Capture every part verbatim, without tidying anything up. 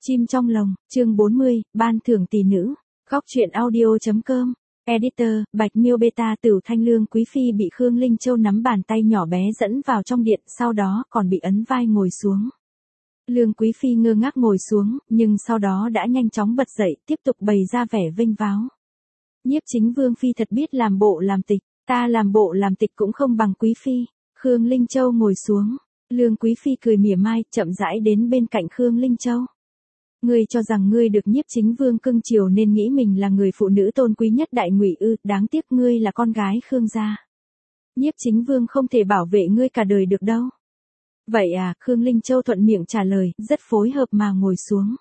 Chim trong lồng, chương bốn mươi, ban thưởng tỷ nữ. Góc truyện audio.com. Editor, Bạch Miêu Beta. Tửu Thanh Lương Quý Phi bị Khương Linh Châu nắm bàn tay nhỏ bé dẫn vào trong điện, sau đó còn bị ấn vai ngồi xuống. Lương Quý Phi ngơ ngác ngồi xuống, nhưng sau đó đã nhanh chóng bật dậy, tiếp tục bày ra vẻ vênh váo. Nhiếp Chính Vương Phi thật biết làm bộ làm tịch, ta làm bộ làm tịch cũng không bằng Quý Phi. Khương Linh Châu ngồi xuống, Lương Quý Phi cười mỉa mai, chậm rãi đến bên cạnh Khương Linh Châu. Ngươi cho rằng ngươi được Nhiếp Chính Vương cưng chiều nên nghĩ mình là người phụ nữ tôn quý nhất Đại Ngụy ư? Đáng tiếc ngươi là con gái Khương gia. Nhiếp Chính Vương không thể bảo vệ ngươi cả đời được đâu. Vậy à? Khương Linh Châu thuận miệng trả lời, rất phối hợp mà ngồi xuống.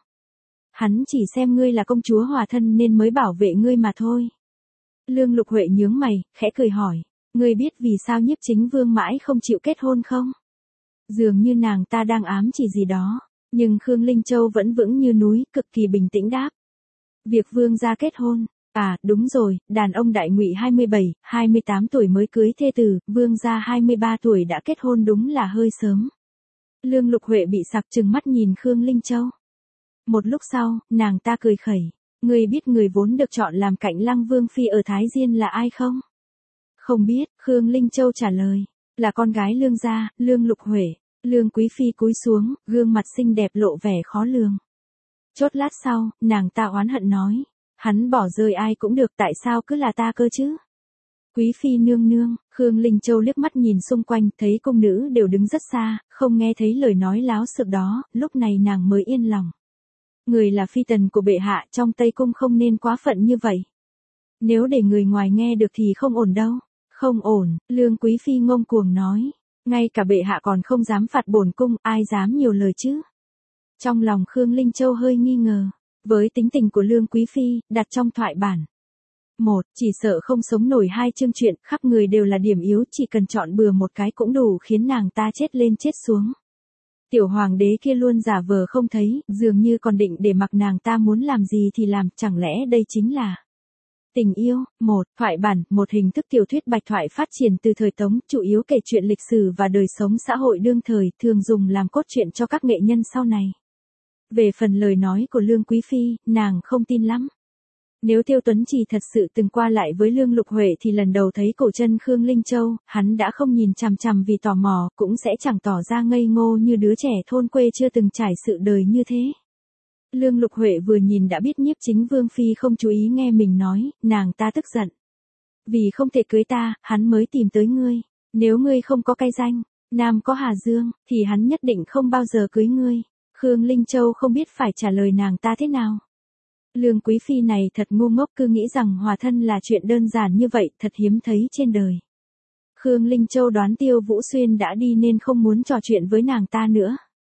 Hắn chỉ xem ngươi là công chúa hòa thân nên mới bảo vệ ngươi mà thôi. Lương Lục Huệ nhướng mày, khẽ cười hỏi, ngươi biết vì sao Nhiếp Chính Vương mãi không chịu kết hôn không? Dường như nàng ta đang ám chỉ gì đó. Nhưng Khương Linh Châu vẫn vững như núi, cực kỳ bình tĩnh đáp. Việc vương gia kết hôn. À, đúng rồi, đàn ông Đại Ngụy hai mươi bảy, hai mươi tám tuổi mới cưới thê tử, vương gia hai mươi ba tuổi đã kết hôn đúng là hơi sớm. Lương Lục Huệ bị sặc trừng mắt nhìn Khương Linh Châu. Một lúc sau, nàng ta cười khẩy. Ngươi biết người vốn được chọn làm cạnh Lăng Vương Phi ở Thái Diên là ai không? Không biết, Khương Linh Châu trả lời. Là con gái Lương gia, Lương Lục Huệ. Lương Quý Phi cúi xuống, gương mặt xinh đẹp lộ vẻ khó lường. Chốt lát sau, nàng ta oán hận nói. Hắn bỏ rơi ai cũng được, tại sao cứ là ta cơ chứ? Quý Phi nương nương, Khương Linh Châu liếc mắt nhìn xung quanh, thấy cung nữ đều đứng rất xa, không nghe thấy lời nói láo xược đó, lúc này nàng mới yên lòng. Người là phi tần của bệ hạ, trong Tây Cung không nên quá phận như vậy. Nếu để người ngoài nghe được thì không ổn đâu. Không ổn, Lương Quý Phi ngông cuồng nói. Ngay cả bệ hạ còn không dám phạt bổn cung, ai dám nhiều lời chứ? Trong lòng Khương Linh Châu hơi nghi ngờ. Với tính tình của Lương Quý Phi, đặt trong thoại bản. Một, chỉ sợ không sống nổi hai chương chuyện, khắp người đều là điểm yếu, chỉ cần chọn bừa một cái cũng đủ khiến nàng ta chết lên chết xuống. Tiểu hoàng đế kia luôn giả vờ không thấy, dường như còn định để mặc nàng ta muốn làm gì thì làm, chẳng lẽ đây chính là tình yêu. Một, thoại bản, một hình thức tiểu thuyết bạch thoại phát triển từ thời Tống, chủ yếu kể chuyện lịch sử và đời sống xã hội đương thời, thường dùng làm cốt truyện cho các nghệ nhân sau này. Về phần lời nói của Lương Quý Phi, nàng không tin lắm. Nếu Tiêu Tuấn Trì thật sự từng qua lại với Lương Lục Huệ thì lần đầu thấy cổ chân Khương Linh Châu, hắn đã không nhìn chằm chằm vì tò mò, cũng sẽ chẳng tỏ ra ngây ngô như đứa trẻ thôn quê chưa từng trải sự đời như thế. Lương Lục Huệ vừa nhìn đã biết Nhiếp Chính Vương Phi không chú ý nghe mình nói, nàng ta tức giận. Vì không thể cưới ta, hắn mới tìm tới ngươi. Nếu ngươi không có cái danh, nam có Hà Dương, thì hắn nhất định không bao giờ cưới ngươi. Khương Linh Châu không biết phải trả lời nàng ta thế nào. Lương Quý Phi này thật ngu ngốc, cứ nghĩ rằng hòa thân là chuyện đơn giản như vậy, thật hiếm thấy trên đời. Khương Linh Châu đoán Tiêu Vũ Xuyên đã đi nên không muốn trò chuyện với nàng ta nữa.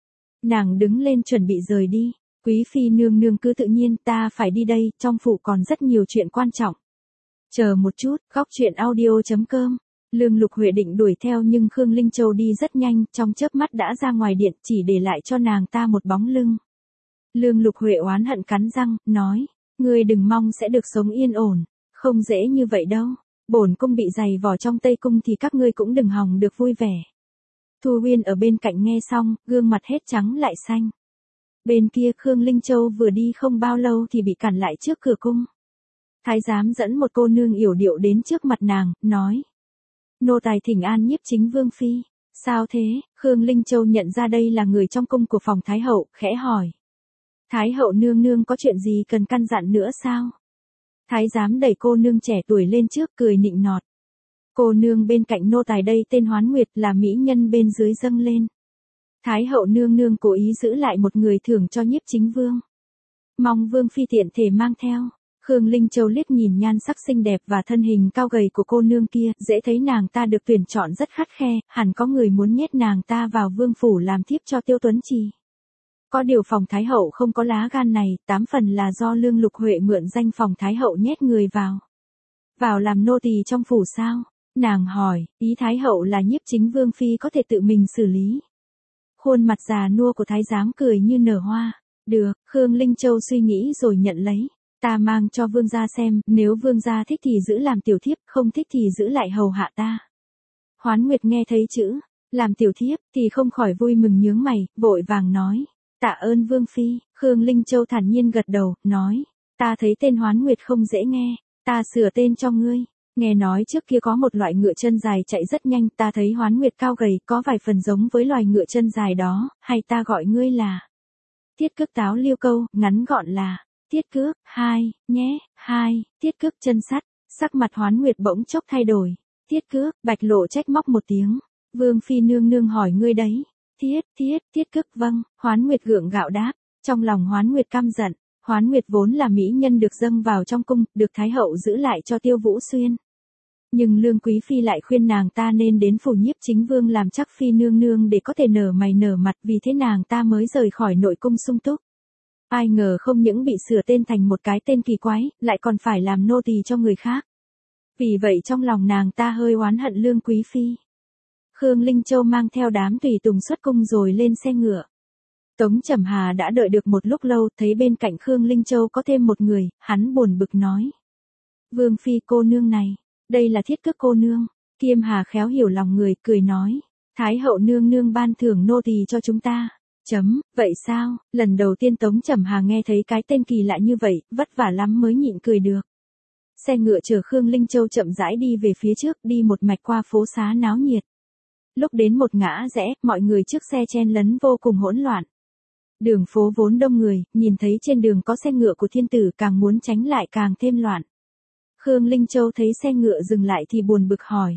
Nàng đứng lên chuẩn bị rời đi. Quý Phi nương nương cứ tự nhiên, ta phải đi đây, trong phủ còn rất nhiều chuyện quan trọng. Chờ một chút, góc truyện audio.com. Lương Lục Huệ định đuổi theo nhưng Khương Linh Châu đi rất nhanh, trong chớp mắt đã ra ngoài điện, chỉ để lại cho nàng ta một bóng lưng. Lương Lục Huệ oán hận cắn răng, nói, ngươi đừng mong sẽ được sống yên ổn, không dễ như vậy đâu. Bổn cung bị giày vò trong Tây Cung thì các ngươi cũng đừng hòng được vui vẻ. Thu Uyên ở bên cạnh nghe xong, gương mặt hết trắng lại xanh. Bên kia Khương Linh Châu vừa đi không bao lâu thì bị cản lại trước cửa cung. Thái giám dẫn một cô nương yểu điệu đến trước mặt nàng, nói. Nô tài thỉnh an Nhiếp Chính Vương Phi. Sao thế? Khương Linh Châu nhận ra đây là người trong cung của phòng Thái Hậu, khẽ hỏi. Thái Hậu nương nương có chuyện gì cần căn dặn nữa sao? Thái giám đẩy cô nương trẻ tuổi lên trước cười nịnh nọt. Cô nương bên cạnh nô tài đây tên Hoán Nguyệt là mỹ nhân bên dưới dâng lên. Thái Hậu nương nương cố ý giữ lại một người thưởng cho Nhiếp Chính Vương. Mong Vương Phi tiện thể mang theo. Khương Linh Châu liếc nhìn nhan sắc xinh đẹp và thân hình cao gầy của cô nương kia, dễ thấy nàng ta được tuyển chọn rất khắt khe, hẳn có người muốn nhét nàng ta vào vương phủ làm thiếp cho Tiêu Tuấn Trì. Có điều phòng Thái Hậu không có lá gan này, tám phần là do Lương Lục Huệ mượn danh phòng Thái Hậu nhét người vào. Vào làm nô tỳ trong phủ sao? Nàng hỏi, ý Thái Hậu là Nhiếp Chính Vương Phi có thể tự mình xử lý. Khuôn mặt già nua của thái giám cười như nở hoa. Được, Khương Linh Châu suy nghĩ rồi nhận lấy. Ta mang cho vương gia xem, nếu vương gia thích thì giữ làm tiểu thiếp, không thích thì giữ lại hầu hạ ta. Hoán Nguyệt nghe thấy chữ làm tiểu thiếp thì không khỏi vui mừng nhướng mày, vội vàng nói. Tạ ơn Vương Phi, Khương Linh Châu thản nhiên gật đầu, nói. Ta thấy tên Hoán Nguyệt không dễ nghe, ta sửa tên cho ngươi. Nghe nói trước kia có một loại ngựa chân dài chạy rất nhanh, ta thấy Hoán Nguyệt cao gầy, có vài phần giống với loài ngựa chân dài đó, hay ta gọi ngươi là Tiết Cước Táo Liêu Câu, ngắn gọn là Tiết Cước, hai, nhé, hai, Tiết Cước chân sắt. Sắc mặt Hoán Nguyệt bỗng chốc thay đổi. Tiết Cước, Bạch Lộ trách móc một tiếng. Vương Phi nương nương hỏi ngươi đấy. Tiết, Tiết, Tiết Cước vâng, Hoán Nguyệt gượng gạo đáp. Trong lòng Hoán Nguyệt căm giận, Hoán Nguyệt vốn là mỹ nhân được dâng vào trong cung, được Thái hậu giữ lại cho Tiêu Vũ Xuyên. Nhưng Lương Quý Phi lại khuyên nàng ta nên đến phủ Nhiếp Chính Vương làm chắc phi nương nương để có thể nở mày nở mặt, vì thế nàng ta mới rời khỏi nội cung sung túc. Ai ngờ không những bị sửa tên thành một cái tên kỳ quái, lại còn phải làm nô tỳ cho người khác. Vì vậy trong lòng nàng ta hơi oán hận Lương Quý Phi. Khương Linh Châu mang theo đám tùy tùng xuất cung rồi lên xe ngựa. Tống Trầm Hà đã đợi được một lúc lâu, thấy bên cạnh Khương Linh Châu có thêm một người, hắn buồn bực nói. Vương Phi cô nương này, đây là Thiết Cước cô nương. Kiêm Hà khéo hiểu lòng người, cười nói. Thái hậu nương nương ban thưởng nô tỳ cho chúng ta. Chấm, vậy sao? Lần đầu tiên Tống Trầm Hà nghe thấy cái tên kỳ lạ như vậy, vất vả lắm mới nhịn cười được. Xe ngựa chở Khương Linh Châu chậm rãi đi về phía trước, đi một mạch qua phố xá náo nhiệt. Lúc đến một ngã rẽ, mọi người trước xe chen lấn vô cùng hỗn loạn. Đường phố vốn đông người, nhìn thấy trên đường có xe ngựa của thiên tử càng muốn tránh lại càng thêm loạn. Khương Linh Châu thấy xe ngựa dừng lại thì buồn bực hỏi.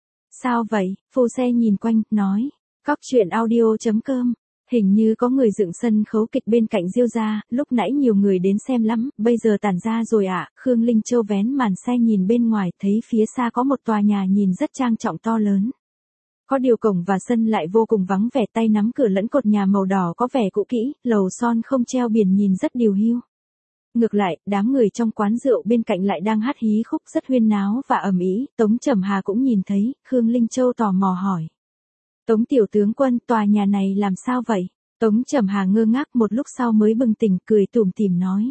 Sao vậy? Phu xe nhìn quanh, nói. Cóc truyện audio chấm com. Hình như có người dựng sân khấu kịch bên cạnh Diêu gia, lúc nãy nhiều người đến xem lắm, bây giờ tản ra rồi ạ. À? Khương Linh Châu vén màn xe nhìn bên ngoài, thấy phía xa có một tòa nhà nhìn rất trang trọng to lớn. Có điều cổng và sân lại vô cùng vắng vẻ, tay nắm cửa lẫn cột nhà màu đỏ có vẻ cũ kỹ, lầu son không treo biển nhìn rất điều hiu. Ngược lại, đám người trong quán rượu bên cạnh lại đang hát hí khúc rất huyên náo và ầm ĩ. Tống Trầm Hà cũng nhìn thấy, Khương Linh Châu tò mò hỏi. Tống tiểu tướng quân, tòa nhà này làm sao vậy? Tống Trầm Hà ngơ ngác một lúc sau mới bừng tỉnh, cười tủm tỉm nói.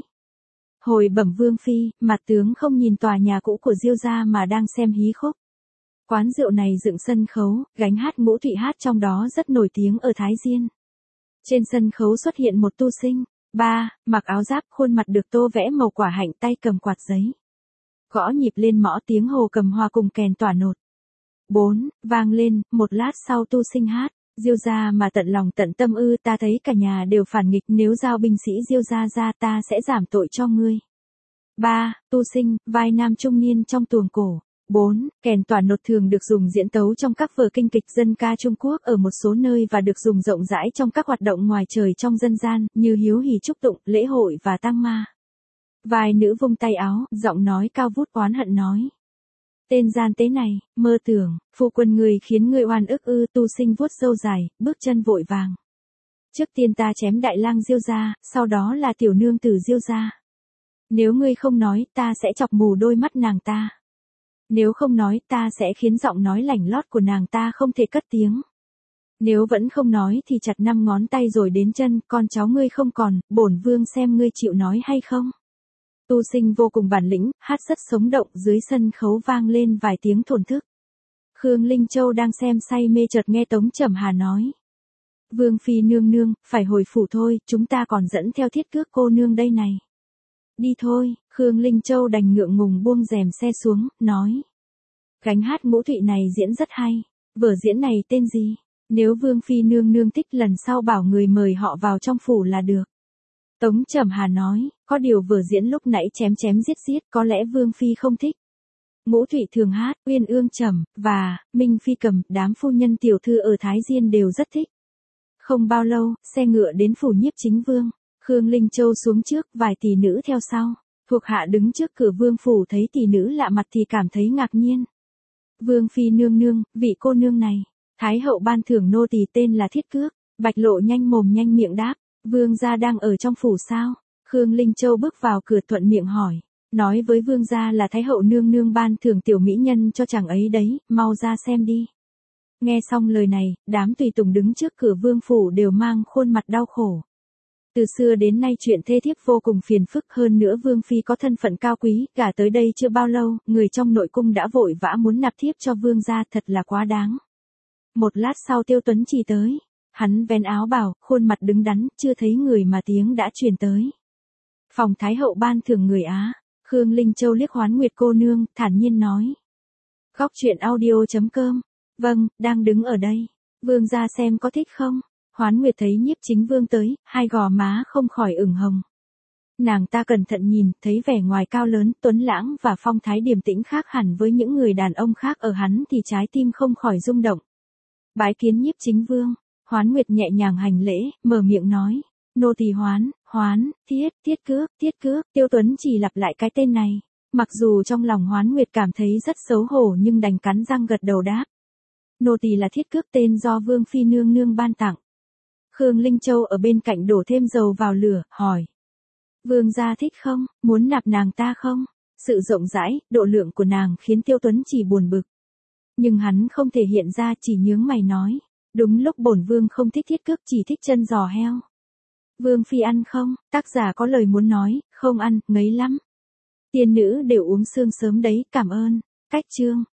Hồi bẩm Vương Phi, mặt tướng không nhìn tòa nhà cũ của Diêu gia mà đang xem hí khúc. Quán rượu này dựng sân khấu, gánh hát Ngũ Thụy hát trong đó rất nổi tiếng ở Thái Diên. Trên sân khấu xuất hiện một tu sinh. Ba, mặc áo giáp, khuôn mặt được tô vẽ màu quả hạnh, tay cầm quạt giấy. Gõ nhịp lên mõ, tiếng hồ cầm hoa cùng kèn tỏa nột. Bốn, vang lên, một lát sau tu sinh hát. Diêu gia mà tận lòng tận tâm ư, ta thấy cả nhà đều phản nghịch, nếu giao binh sĩ Diêu gia ra ta sẽ giảm tội cho ngươi. Ba, tu sinh, vai nam trung niên trong tuồng cổ. Bốn, kèn tỏa nột thường được dùng diễn tấu trong các vở kinh kịch dân ca Trung Quốc ở một số nơi và được dùng rộng rãi trong các hoạt động ngoài trời trong dân gian, như hiếu hỉ chúc tụng, lễ hội và tang ma. Vài nữ vung tay áo, giọng nói cao vút oán hận nói. Tên gian tế này, mơ tưởng, phu quân người khiến người oan ức ư. Tu sinh vuốt râu dài, bước chân vội vàng. Trước tiên ta chém đại lang Diêu gia, sau đó là tiểu nương tử Diêu gia. Nếu ngươi không nói, ta sẽ chọc mù đôi mắt nàng ta. Nếu không nói, ta sẽ khiến giọng nói lảnh lót của nàng ta không thể cất tiếng. Nếu vẫn không nói thì chặt năm ngón tay rồi đến chân, con cháu ngươi không còn, bổn vương xem ngươi chịu nói hay không. Tu sinh vô cùng bản lĩnh, hát rất sống động, dưới sân khấu vang lên vài tiếng thổn thức. Khương Linh Châu đang xem say mê chợt nghe Tống Trầm Hà nói. Vương Phi nương nương, phải hồi phủ thôi, chúng ta còn dẫn theo Thiết Cước cô nương đây này. Đi thôi, Khương Linh Châu đành ngượng ngùng buông rèm xe xuống, nói. Gánh hát Ngũ Thụy này diễn rất hay, vở diễn này tên gì? Nếu Vương Phi nương nương thích lần sau bảo người mời họ vào trong phủ là được. Tống Trầm Hà nói, có điều vở diễn lúc nãy chém chém giết giết, có lẽ Vương Phi không thích. Ngũ Thụy thường hát, Uyên Ương Trầm, và, Minh Phi Cầm, đám phu nhân tiểu thư ở Thái Diên đều rất thích. Không bao lâu, xe ngựa đến phủ Nhiếp Chính Vương. Khương Linh Châu xuống trước, vài tỷ nữ theo sau. Thuộc hạ đứng trước cửa vương phủ thấy tỷ nữ lạ mặt thì cảm thấy ngạc nhiên. Vương Phi nương nương, vị cô nương này. Thái hậu ban thưởng nô tỳ tên là Thiết Cước. Bạch Lộ nhanh mồm nhanh miệng đáp. Vương gia đang ở trong phủ sao? Khương Linh Châu bước vào cửa thuận miệng hỏi. Nói với vương gia là Thái hậu nương nương ban thưởng tiểu mỹ nhân cho chàng ấy đấy, mau ra xem đi. Nghe xong lời này, đám tùy tùng đứng trước cửa vương phủ đều mang khuôn mặt đau khổ. Từ xưa đến nay chuyện thê thiếp vô cùng phiền phức, hơn nữa Vương Phi có thân phận cao quý, gả tới đây chưa bao lâu, người trong nội cung đã vội vã muốn nạp thiếp cho Vương gia, thật là quá đáng. Một lát sau Tiêu Tuấn Trì tới. Hắn vén áo bào, khuôn mặt đứng đắn, chưa thấy người mà tiếng đã truyền tới. Phòng Thái hậu ban thưởng người Á. Khương Linh Châu liếc Hoán Nguyệt cô nương, thản nhiên nói. Góc truyện audio.com. Vâng, đang đứng ở đây. Vương gia xem có thích không? Hoán Nguyệt thấy Nhiếp Chính Vương tới, hai gò má không khỏi ửng hồng. Nàng ta cẩn thận nhìn, thấy vẻ ngoài cao lớn, tuấn lãng và phong thái điềm tĩnh khác hẳn với những người đàn ông khác ở hắn thì trái tim không khỏi rung động. Bái kiến Nhiếp Chính Vương. Hoán Nguyệt nhẹ nhàng hành lễ, mở miệng nói. Nô tỳ Hoán, Hoán, Tiết, Tiết Cước, Tiết Cước. Tiêu Tuấn chỉ lặp lại cái tên này. Mặc dù trong lòng Hoán Nguyệt cảm thấy rất xấu hổ nhưng đành cắn răng gật đầu đáp. Nô tỳ là Thiết Cước, tên do Vương phi nương nương ban tặng. Khương Linh Châu ở bên cạnh đổ thêm dầu vào lửa, hỏi. Vương gia thích không, muốn nạp nàng ta không? Sự rộng rãi, độ lượng của nàng khiến Tiêu Tuấn chỉ buồn bực. Nhưng hắn không thể hiện ra, chỉ nhướng mày nói. Đúng lúc bổn vương không thích Thiết Cước, chỉ thích chân giò heo. Vương phi ăn không? Tác giả có lời muốn nói, không ăn, ngấy lắm. Tiên nữ đều uống sương sớm đấy, cảm ơn. Cách chương.